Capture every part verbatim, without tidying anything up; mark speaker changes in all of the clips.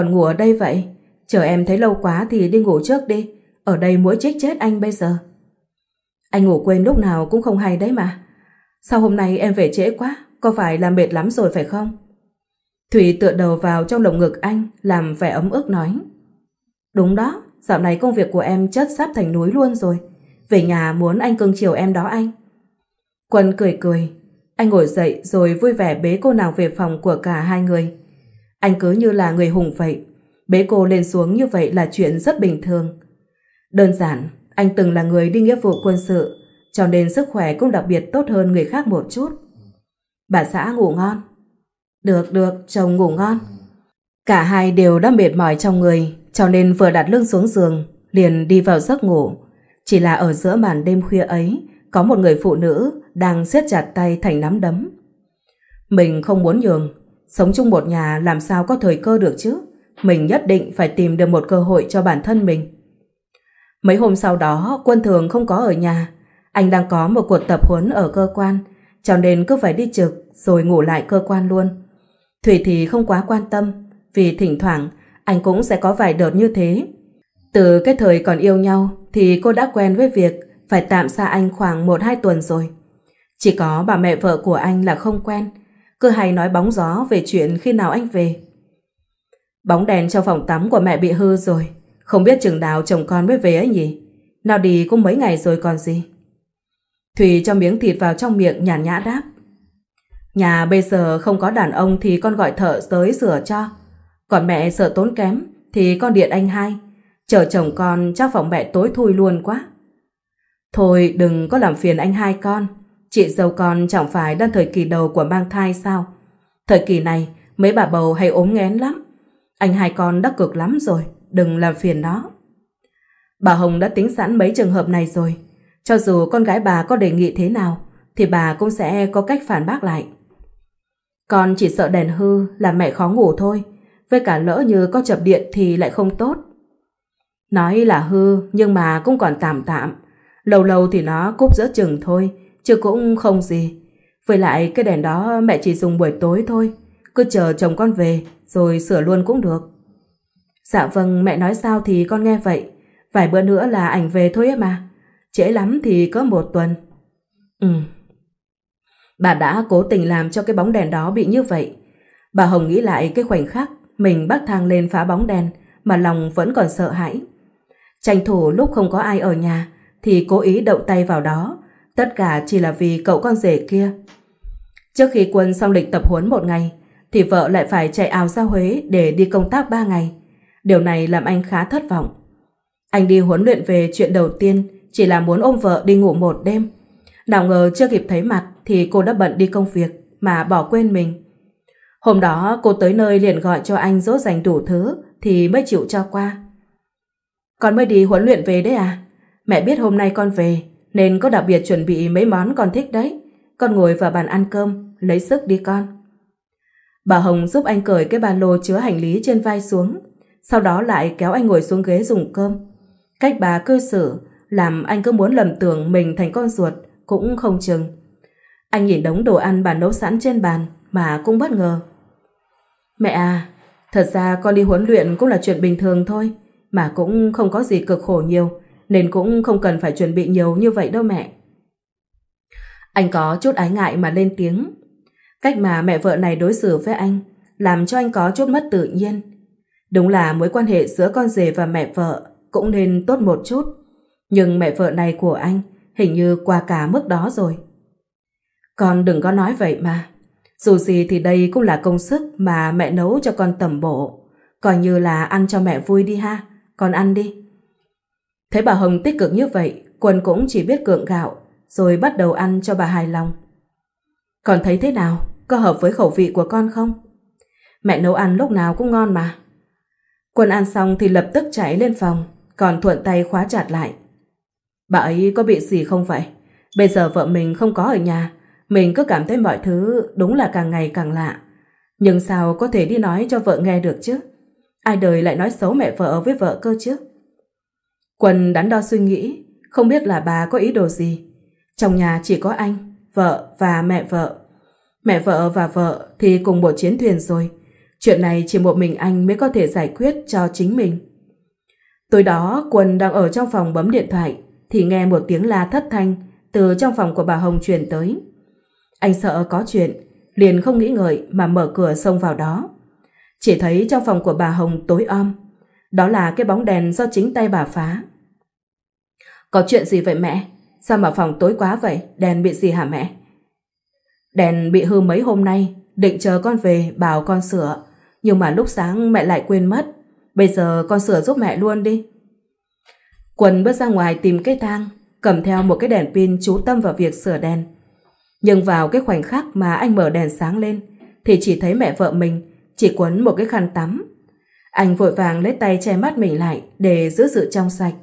Speaker 1: Còn ngủ ở đây vậy? Chờ em thấy lâu quá thì đi ngủ trước đi. Ở đây muỗi chích chết anh bây giờ. Anh ngủ quên lúc nào cũng không hay đấy mà. Sao hôm nay em về trễ quá? Có phải là mệt lắm rồi phải không? Thủy tựa đầu vào trong lồng ngực anh, làm vẻ ấm ức nói. Đúng đó, dạo này công việc của em chất sắp thành núi luôn rồi. Về nhà muốn anh cưng chiều em đó anh. Quân cười cười. Anh ngồi dậy rồi vui vẻ bế cô nàng về phòng của cả hai người. Anh cứ như là người hùng vậy. Bế cô lên xuống như vậy là chuyện rất bình thường. Đơn giản, anh từng là người đi nghĩa vụ quân sự, cho nên sức khỏe cũng đặc biệt tốt hơn người khác một chút. Bà xã ngủ ngon. Được được, chồng ngủ ngon. Cả hai đều đã mệt mỏi trong người, cho nên vừa đặt lưng xuống giường liền đi vào giấc ngủ. Chỉ là ở giữa màn đêm khuya ấy, có một người phụ nữ đang siết chặt tay thành nắm đấm. Mình không muốn nhường. Sống chung một nhà làm sao có thời cơ được chứ. Mình nhất định phải tìm được một cơ hội cho bản thân mình. Mấy hôm sau đó Quân thường không có ở nhà. Anh đang có một cuộc tập huấn ở cơ quan, cho nên cứ phải đi trực rồi ngủ lại cơ quan luôn. Thủy thì không quá quan tâm, vì thỉnh thoảng anh cũng sẽ có vài đợt như thế. Từ cái thời còn yêu nhau thì cô đã quen với việc phải tạm xa anh khoảng một hai tuần rồi. Chỉ có bà mẹ vợ của anh là không quen, cứ hay nói bóng gió về chuyện khi nào anh về. Bóng đèn trong phòng tắm của mẹ bị hư rồi, không biết chừng nào chồng con mới về ấy nhỉ. Nào đi cũng mấy ngày rồi còn gì. Thùy cho miếng thịt vào trong miệng nhàn nhã đáp. Nhà bây giờ không có đàn ông thì con gọi thợ tới sửa cho. Còn mẹ sợ tốn kém thì con điện anh hai. Chờ chồng con chắc phòng mẹ tối thui luôn quá. Thôi đừng có làm phiền anh hai con. Chị dâu con chẳng phải đang thời kỳ đầu của mang thai sao? Thời kỳ này mấy bà bầu hay ốm nghén lắm. Anh hai con đắc cực lắm rồi, đừng làm phiền nó. Bà Hồng đã tính sẵn mấy trường hợp này rồi. Cho dù con gái bà có đề nghị thế nào thì bà cũng sẽ có cách phản bác lại. Con chỉ sợ đèn hư làm mẹ khó ngủ thôi. Với cả lỡ như có chập điện thì lại không tốt. Nói là hư nhưng mà cũng còn tạm tạm. Lâu lâu thì nó cúp giữa chừng thôi, chứ cũng không gì. Với lại cái đèn đó mẹ chỉ dùng buổi tối thôi. Cứ chờ chồng con về rồi sửa luôn cũng được. Dạ vâng, mẹ nói sao thì con nghe vậy. Vài bữa nữa là ảnh về thôi ấy mà. Trễ lắm thì có một tuần. Ừ. Bà đã cố tình làm cho cái bóng đèn đó bị như vậy. Bà Hồng nghĩ lại cái khoảnh khắc mình bắt thang lên phá bóng đèn mà lòng vẫn còn sợ hãi. Tranh thủ lúc không có ai ở nhà thì cố ý động tay vào đó. Tất cả chỉ là vì cậu con rể kia. Trước khi Quân xong lịch tập huấn một ngày thì vợ lại phải chạy ào ra Huế để đi công tác ba ngày. Điều này làm anh khá thất vọng. Anh đi huấn luyện về, chuyện đầu tiên chỉ là muốn ôm vợ đi ngủ một đêm. Nào ngờ chưa kịp thấy mặt thì cô đã bận đi công việc mà bỏ quên mình. Hôm đó cô tới nơi liền gọi cho anh dỗ dành đủ thứ thì mới chịu cho qua. Con mới đi huấn luyện về đấy à? Mẹ biết hôm nay con về nên có đặc biệt chuẩn bị mấy món con thích đấy. Con ngồi vào bàn ăn cơm, lấy sức đi con. Bà Hồng giúp anh cởi cái ba lô chứa hành lý trên vai xuống, sau đó lại kéo anh ngồi xuống ghế dùng cơm. Cách bà cư xử làm anh cứ muốn lầm tưởng mình thành con ruột cũng không chừng. Anh nhìn đống đồ ăn bà nấu sẵn trên bàn mà cũng bất ngờ. Mẹ à, thật ra con đi huấn luyện cũng là chuyện bình thường thôi, mà cũng không có gì cực khổ nhiều, nên cũng không cần phải chuẩn bị nhiều như vậy đâu mẹ. Anh có chút ái ngại mà lên tiếng. Cách mà mẹ vợ này đối xử với anh làm cho anh có chút mất tự nhiên. Đúng là mối quan hệ giữa con rể và mẹ vợ cũng nên tốt một chút, nhưng mẹ vợ này của anh hình như qua cả mức đó rồi. Con đừng có nói vậy mà. Dù gì thì đây cũng là công sức mà mẹ nấu cho con tẩm bổ. Coi như là ăn cho mẹ vui đi ha. Con ăn đi. Thấy bà Hồng tích cực như vậy, Quân cũng chỉ biết gượng gạo rồi bắt đầu ăn cho bà hài lòng. Con thấy thế nào? Có hợp với khẩu vị của con không? Mẹ nấu ăn lúc nào cũng ngon mà. Quân ăn xong thì lập tức chạy lên phòng, còn thuận tay khóa chặt lại. Bà ấy có bị gì không vậy? Bây giờ vợ mình không có ở nhà, mình cứ cảm thấy mọi thứ đúng là càng ngày càng lạ. Nhưng sao có thể đi nói cho vợ nghe được chứ? Ai đời lại nói xấu mẹ vợ với vợ cơ chứ? Quân đắn đo suy nghĩ, không biết là bà có ý đồ gì. Trong nhà chỉ có anh, vợ và mẹ vợ. Mẹ vợ và vợ thì cùng một chiến thuyền rồi. Chuyện này chỉ một mình anh mới có thể giải quyết cho chính mình. Tối đó Quân đang ở trong phòng bấm điện thoại thì nghe một tiếng la thất thanh từ trong phòng của bà Hồng truyền tới. Anh sợ có chuyện, liền không nghĩ ngợi mà mở cửa xông vào đó. Chỉ thấy trong phòng của bà Hồng tối om, đó là cái bóng đèn do chính tay bà phá. Có chuyện gì vậy mẹ? Sao mà phòng tối quá vậy? Đèn bị gì hả mẹ? Đèn bị hư mấy hôm nay, định chờ con về bảo con sửa, nhưng mà lúc sáng mẹ lại quên mất. Bây giờ con sửa giúp mẹ luôn đi. Quân bước ra ngoài tìm cái thang, cầm theo một cái đèn pin chú tâm vào việc sửa đèn. Nhưng vào cái khoảnh khắc mà anh mở đèn sáng lên thì chỉ thấy mẹ vợ mình chỉ quấn một cái khăn tắm. Anh vội vàng lấy tay che mắt mình lại để giữ sự trong sạch.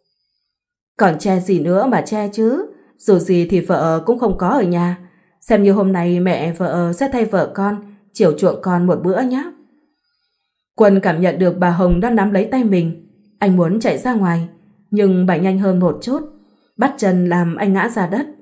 Speaker 1: Còn che gì nữa mà che chứ, dù gì thì vợ cũng không có ở nhà. Xem như hôm nay mẹ vợ sẽ thay vợ con chiều chuộng con một bữa nhé. Quân cảm nhận được bà Hồng đang nắm lấy tay mình. Anh muốn chạy ra ngoài, nhưng bà nhanh hơn một chút, bắt chân làm anh ngã ra đất.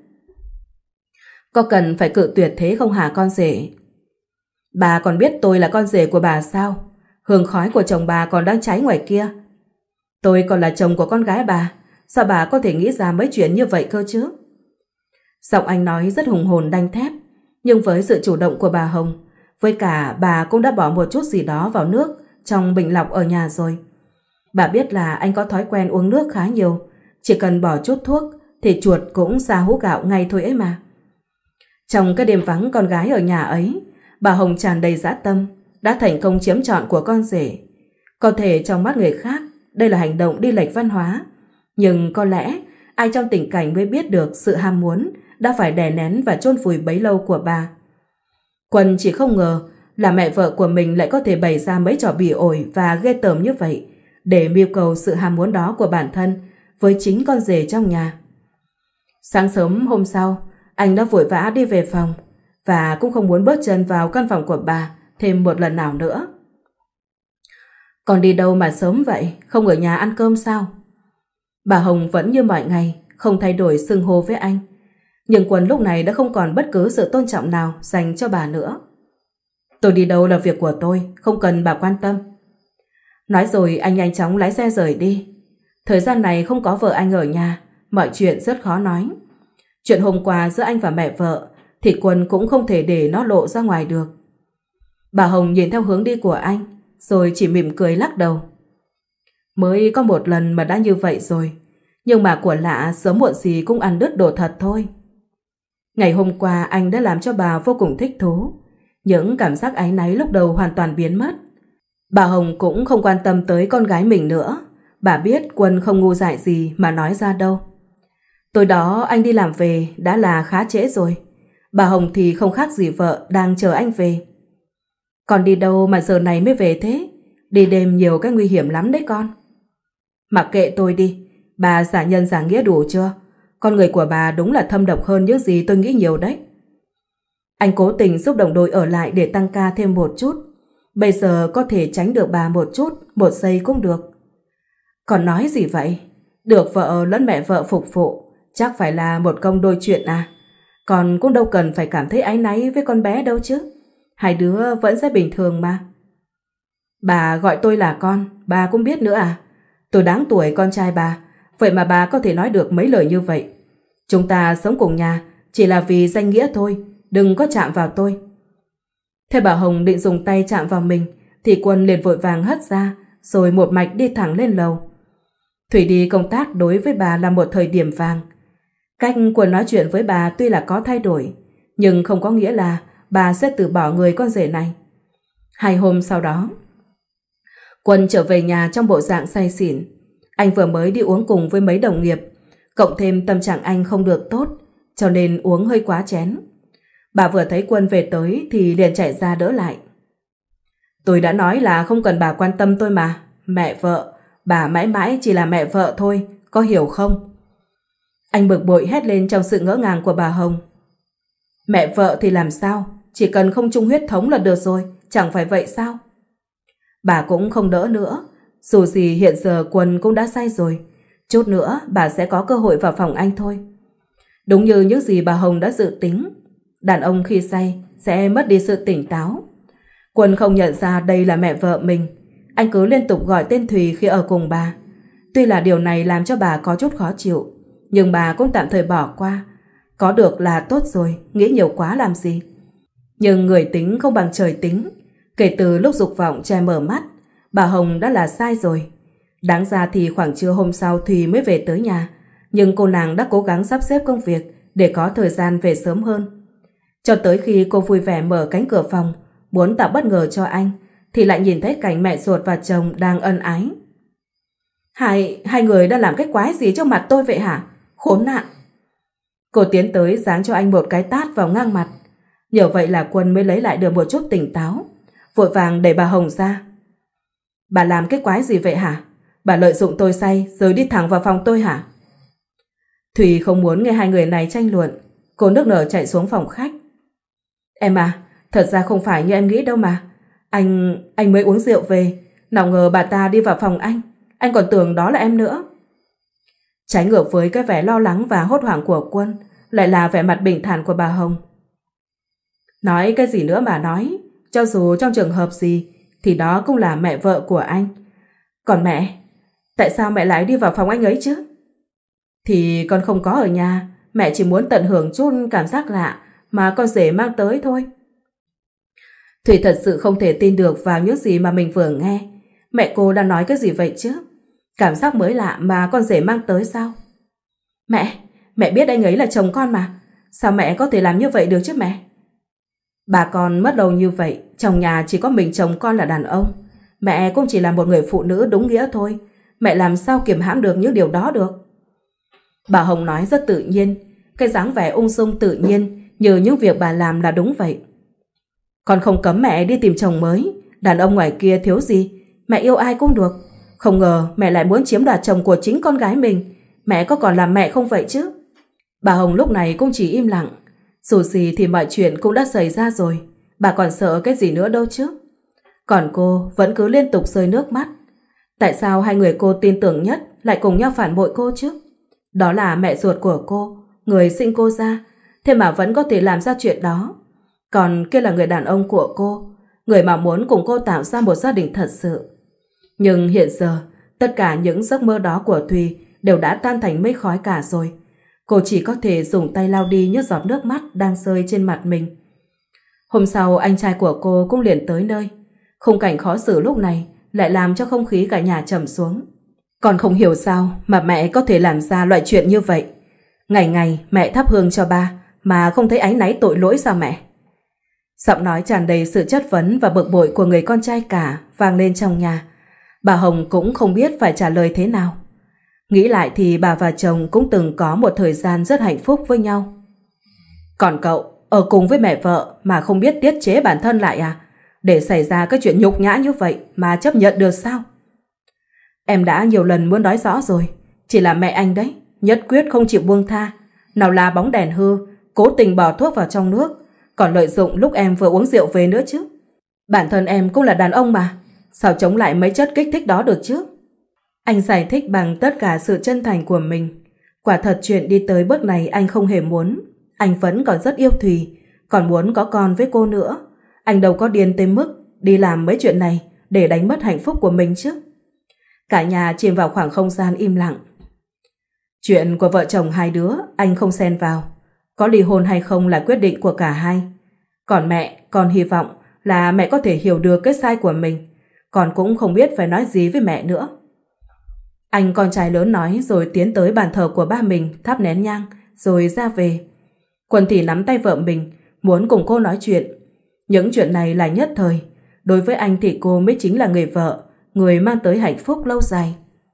Speaker 1: Có cần phải cự tuyệt thế không hả con rể? Bà còn biết tôi là con rể của bà sao? Hương khói của chồng bà còn đang cháy ngoài kia. Tôi còn là chồng của con gái bà, sao bà có thể nghĩ ra mấy chuyện như vậy cơ chứ? Giọng anh nói rất hùng hồn đanh thép, nhưng với sự chủ động của bà Hồng, với cả bà cũng đã bỏ một chút gì đó vào nước trong bình lọc ở nhà rồi. Bà biết là anh có thói quen uống nước khá nhiều, chỉ cần bỏ chút thuốc thì chuột cũng ra hú gạo ngay thôi ấy mà. Trong cái đêm vắng con gái ở nhà ấy, bà Hồng tràn đầy dã tâm, đã thành công chiếm trọn của con rể. Có thể trong mắt người khác, đây là hành động đi lệch văn hóa, nhưng có lẽ ai trong tình cảnh mới biết được sự ham muốn đã phải đè nén và chôn vùi bấy lâu của bà. Quân chỉ không ngờ là mẹ vợ của mình lại có thể bày ra mấy trò bỉ ổi và ghê tởm như vậy để mưu cầu sự ham muốn đó của bản thân với chính con rể trong nhà. Sáng sớm hôm sau, anh đã vội vã đi về phòng và cũng không muốn bước chân vào căn phòng của bà thêm một lần nào nữa. Còn đi đâu mà sớm vậy, không ở nhà ăn cơm sao? Bà Hồng vẫn như mọi ngày, không thay đổi xưng hô với anh. Nhưng Quân lúc này đã không còn bất cứ sự tôn trọng nào dành cho bà nữa. Tôi đi đâu là việc của tôi, không cần bà quan tâm. Nói rồi anh nhanh chóng lái xe rời đi. Thời gian này không có vợ anh ở nhà, mọi chuyện rất khó nói. Chuyện hôm qua giữa anh và mẹ vợ thì Quân cũng không thể để nó lộ ra ngoài được. Bà Hồng nhìn theo hướng đi của anh, rồi chỉ mỉm cười lắc đầu. Mới có một lần mà đã như vậy rồi, nhưng mà của lạ sớm muộn gì cũng ăn đứt đồ thật thôi. Ngày hôm qua anh đã làm cho bà vô cùng thích thú. Những cảm giác áy náy lúc đầu hoàn toàn biến mất. Bà Hồng cũng không quan tâm tới con gái mình nữa. Bà biết Quân không ngu dại gì mà nói ra đâu. Tối đó anh đi làm về đã là khá trễ rồi. Bà Hồng thì không khác gì vợ đang chờ anh về. Con đi đâu mà giờ này mới về thế? Đi đêm nhiều cái nguy hiểm lắm đấy con. Mặc kệ tôi đi. Bà giả nhân giả nghĩa đủ chưa? Con người của bà đúng là thâm độc hơn những gì tôi nghĩ nhiều đấy. Anh cố tình giúp đồng đội ở lại để tăng ca thêm một chút. Bây giờ có thể tránh được bà một chút, một giây cũng được. Còn nói gì vậy? Được vợ lẫn mẹ vợ phục vụ, chắc phải là một công đôi chuyện à? Còn cũng đâu cần phải cảm thấy áy náy với con bé đâu chứ. Hai đứa vẫn rất bình thường mà. Bà gọi tôi là con, bà cũng biết nữa à? Tôi đáng tuổi con trai bà, vậy mà bà có thể nói được mấy lời như vậy. Chúng ta sống cùng nhà chỉ là vì danh nghĩa thôi, đừng có chạm vào tôi. Thế bà Hồng định dùng tay chạm vào mình thì Quân liền vội vàng hất ra, rồi một mạch đi thẳng lên lầu. Thủy đi công tác đối với bà là một thời điểm vàng. Cách Quân nói chuyện với bà tuy là có thay đổi, nhưng không có nghĩa là bà sẽ từ bỏ người con rể này. Hai hôm sau đó, Quân trở về nhà trong bộ dạng say xỉn. Anh vừa mới đi uống cùng với mấy đồng nghiệp, cộng thêm tâm trạng anh không được tốt, cho nên uống hơi quá chén. Bà vừa thấy Quân về tới thì liền chạy ra đỡ lại. Tôi đã nói là không cần bà quan tâm tôi mà. Mẹ vợ, bà mãi mãi chỉ là mẹ vợ thôi, có hiểu không? Anh bực bội hét lên trong sự ngỡ ngàng của bà Hồng. Mẹ vợ thì làm sao? Chỉ cần không chung huyết thống là được rồi, chẳng phải vậy sao? Bà cũng không đỡ nữa. Dù gì hiện giờ Quân cũng đã say rồi. Chút nữa bà sẽ có cơ hội vào phòng anh thôi. Đúng như những gì bà Hồng đã dự tính. Đàn ông khi say sẽ mất đi sự tỉnh táo. Quân không nhận ra đây là mẹ vợ mình. Anh cứ liên tục gọi tên Thùy khi ở cùng bà. Tuy là điều này làm cho bà có chút khó chịu, nhưng bà cũng tạm thời bỏ qua. Có được là tốt rồi, nghĩ nhiều quá làm gì. Nhưng người tính không bằng trời tính. Kể từ lúc dục vọng che mở mắt, bà Hồng đã là sai rồi. Đáng ra thì khoảng trưa hôm sau Thùy mới về tới nhà, nhưng cô nàng đã cố gắng sắp xếp công việc để có thời gian về sớm hơn. Cho tới khi cô vui vẻ mở cánh cửa phòng, muốn tạo bất ngờ cho anh, thì lại nhìn thấy cảnh mẹ ruột và chồng đang ân ái. Hai, hai người đã làm cái quái gì trước mặt tôi vậy hả? Khốn nạn! Cô tiến tới giáng cho anh một cái tát vào ngang mặt. Nhờ vậy là Quân mới lấy lại được một chút tỉnh táo, vội vàng đẩy bà Hồng ra. Bà làm cái quái gì vậy hả? Bà lợi dụng tôi say rồi đi thẳng vào phòng tôi hả? Thùy không muốn nghe hai người này tranh luận. Cô nức nở chạy xuống phòng khách. Em à, thật ra không phải như em nghĩ đâu mà. Anh... anh mới uống rượu về. Nào ngờ bà ta đi vào phòng anh. Anh còn tưởng đó là em nữa. Trái ngược với cái vẻ lo lắng và hốt hoảng của Quân, lại là vẻ mặt bình thản của bà Hồng. Nói cái gì nữa mà nói. Cho dù trong trường hợp gì thì đó cũng là mẹ vợ của anh. Còn mẹ, tại sao mẹ lại đi vào phòng anh ấy chứ? Thì con không có ở nhà, mẹ chỉ muốn tận hưởng chút cảm giác lạ mà con rể mang tới thôi. Thủy thật sự không thể tin được vào những gì mà mình vừa nghe. Mẹ cô đang nói cái gì vậy chứ? Cảm giác mới lạ mà con rể mang tới sao? Mẹ, mẹ biết anh ấy là chồng con mà. Sao mẹ có thể làm như vậy được chứ mẹ? Bà con mất lâu như vậy, trong nhà chỉ có mình chồng con là đàn ông. Mẹ cũng chỉ là một người phụ nữ đúng nghĩa thôi. Mẹ làm sao kiềm hãm được những điều đó được? Bà Hồng nói rất tự nhiên, cái dáng vẻ ung dung tự nhiên như những việc bà làm là đúng vậy. Con không cấm mẹ đi tìm chồng mới. Đàn ông ngoài kia thiếu gì, mẹ yêu ai cũng được. Không ngờ mẹ lại muốn chiếm đoạt chồng của chính con gái mình. Mẹ có còn làm mẹ không vậy chứ? Bà Hồng lúc này cũng chỉ im lặng. Dù gì thì mọi chuyện cũng đã xảy ra rồi, bà còn sợ cái gì nữa đâu chứ. Còn cô vẫn cứ liên tục rơi nước mắt. Tại sao hai người cô tin tưởng nhất lại cùng nhau phản bội cô chứ? Đó là mẹ ruột của cô, người sinh cô ra, thế mà vẫn có thể làm ra chuyện đó. Còn kia là người đàn ông của cô, người mà muốn cùng cô tạo ra một gia đình thật sự. Nhưng hiện giờ, tất cả những giấc mơ đó của Thùy đều đã tan thành mây khói cả rồi. Cô chỉ có thể dùng tay lau đi những giọt nước mắt đang rơi trên mặt mình. Hôm sau, anh trai của cô cũng liền tới nơi. Khung cảnh khó xử lúc này lại làm cho không khí cả nhà trầm xuống. Còn không hiểu sao mà mẹ có thể làm ra loại chuyện như vậy. Ngày ngày mẹ thắp hương cho ba mà không thấy áy náy tội lỗi sao mẹ? Giọng nói tràn đầy sự chất vấn và bực bội của người con trai cả vang lên trong nhà. Bà Hồng cũng không biết phải trả lời thế nào. Nghĩ lại thì bà và chồng cũng từng có một thời gian rất hạnh phúc với nhau. Còn cậu, ở cùng với mẹ vợ mà không biết tiết chế bản thân lại à? Để xảy ra cái chuyện nhục nhã như vậy mà chấp nhận được sao? Em đã nhiều lần muốn nói rõ rồi. Chỉ là mẹ anh đấy, nhất quyết không chịu buông tha. Nào là bóng đèn hư, cố tình bỏ thuốc vào trong nước, còn lợi dụng lúc em vừa uống rượu về nữa chứ. Bản thân em cũng là đàn ông mà, sao chống lại mấy chất kích thích đó được chứ? Anh giải thích bằng tất cả sự chân thành của mình. Quả thật chuyện đi tới bước này anh không hề muốn. Anh vẫn còn rất yêu Thùy, còn muốn có con với cô nữa. Anh đâu có điên tới mức đi làm mấy chuyện này để đánh mất hạnh phúc của mình chứ. Cả nhà chìm vào khoảng không gian im lặng. Chuyện của vợ chồng hai đứa anh không xen vào. Có ly hôn hay không là quyết định của cả hai. Còn mẹ, con hy vọng là mẹ có thể hiểu được cái sai của mình. Con cũng không biết phải nói gì với mẹ nữa. Anh con trai lớn nói rồi tiến tới bàn thờ của ba mình thắp nén nhang rồi ra về. Quân thì nắm tay vợ mình, muốn cùng cô nói chuyện. Những chuyện này là nhất thời. Đối với anh thì cô mới chính là người vợ, người mang tới hạnh phúc lâu dài.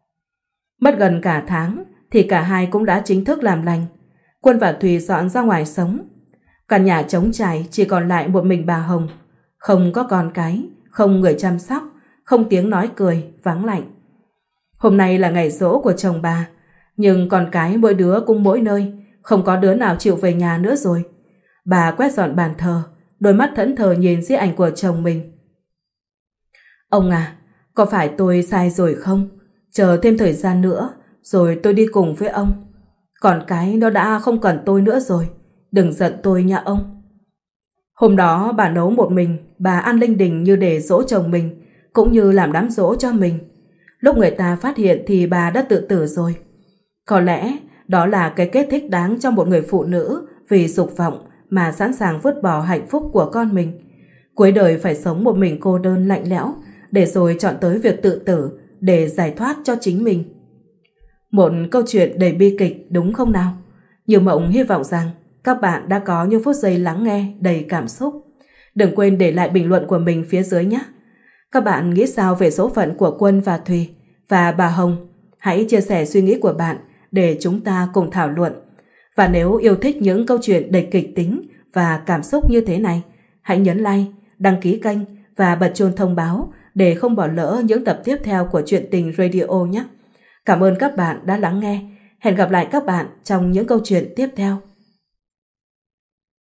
Speaker 1: Mất gần cả tháng thì cả hai cũng đã chính thức làm lành. Quân và Thùy dọn ra ngoài sống. Căn nhà trống trải chỉ còn lại một mình bà Hồng. Không có con cái, không người chăm sóc, không tiếng nói cười, vắng lạnh. Hôm nay là ngày giỗ của chồng bà, nhưng con cái mỗi đứa cũng mỗi nơi, không có đứa nào chịu về nhà nữa rồi. Bà quét dọn bàn thờ, đôi mắt thẫn thờ nhìn di ảnh của chồng mình. Ông à, có phải tôi sai rồi không? Chờ thêm thời gian nữa, rồi tôi đi cùng với ông. Còn cái nó đã không cần tôi nữa rồi, đừng giận tôi nha ông. Hôm đó bà nấu một mình, bà ăn linh đình như để dỗ chồng mình, cũng như làm đám dỗ cho mình. Lúc người ta phát hiện thì bà đã tự tử rồi. Có lẽ đó là cái kết thích đáng cho một người phụ nữ vì dục vọng mà sẵn sàng vứt bỏ hạnh phúc của con mình. Cuối đời phải sống một mình cô đơn lạnh lẽo, để rồi chọn tới việc tự tử để giải thoát cho chính mình. Một câu chuyện đầy bi kịch đúng không nào? Nhiều Mộng hy vọng rằng các bạn đã có những phút giây lắng nghe đầy cảm xúc. Đừng quên để lại bình luận của mình phía dưới nhé. Các bạn nghĩ sao về số phận của Quân và Thùy và bà Hồng? Hãy chia sẻ suy nghĩ của bạn để chúng ta cùng thảo luận. Và nếu yêu thích những câu chuyện đầy kịch tính và cảm xúc như thế này, hãy nhấn like, đăng ký kênh và bật chuông thông báo để không bỏ lỡ những tập tiếp theo của Chuyện Tình Radio nhé. Cảm ơn các bạn đã lắng nghe. Hẹn gặp lại các bạn trong những câu chuyện tiếp theo.